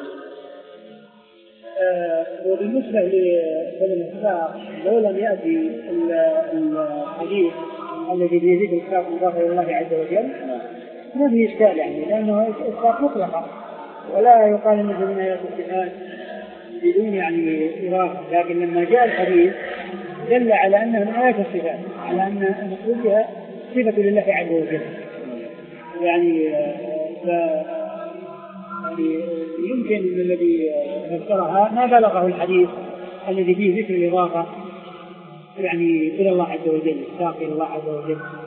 Speaker 2: وبالنسبة لكلمة الساق لو لم يأتي الحديث الذي فيه ذكر الساق مضاف إلى الله عز وجل ما فيه إشكال يعني لأنه الساق مطلقة ولا يقال أنه من آيات الصفات بدون يعني إضافة. لكن لما جاء الحديث دل على أنه من آيات الصفات على أن المقصود بها صفة لله عز وجل يعني ف يعني يمكن أن الذي فسرها ما بلغه الحديث الذي فيه ذكر الإضافة يعني إلى الله عز وجل الساق إلى الله عز وجل.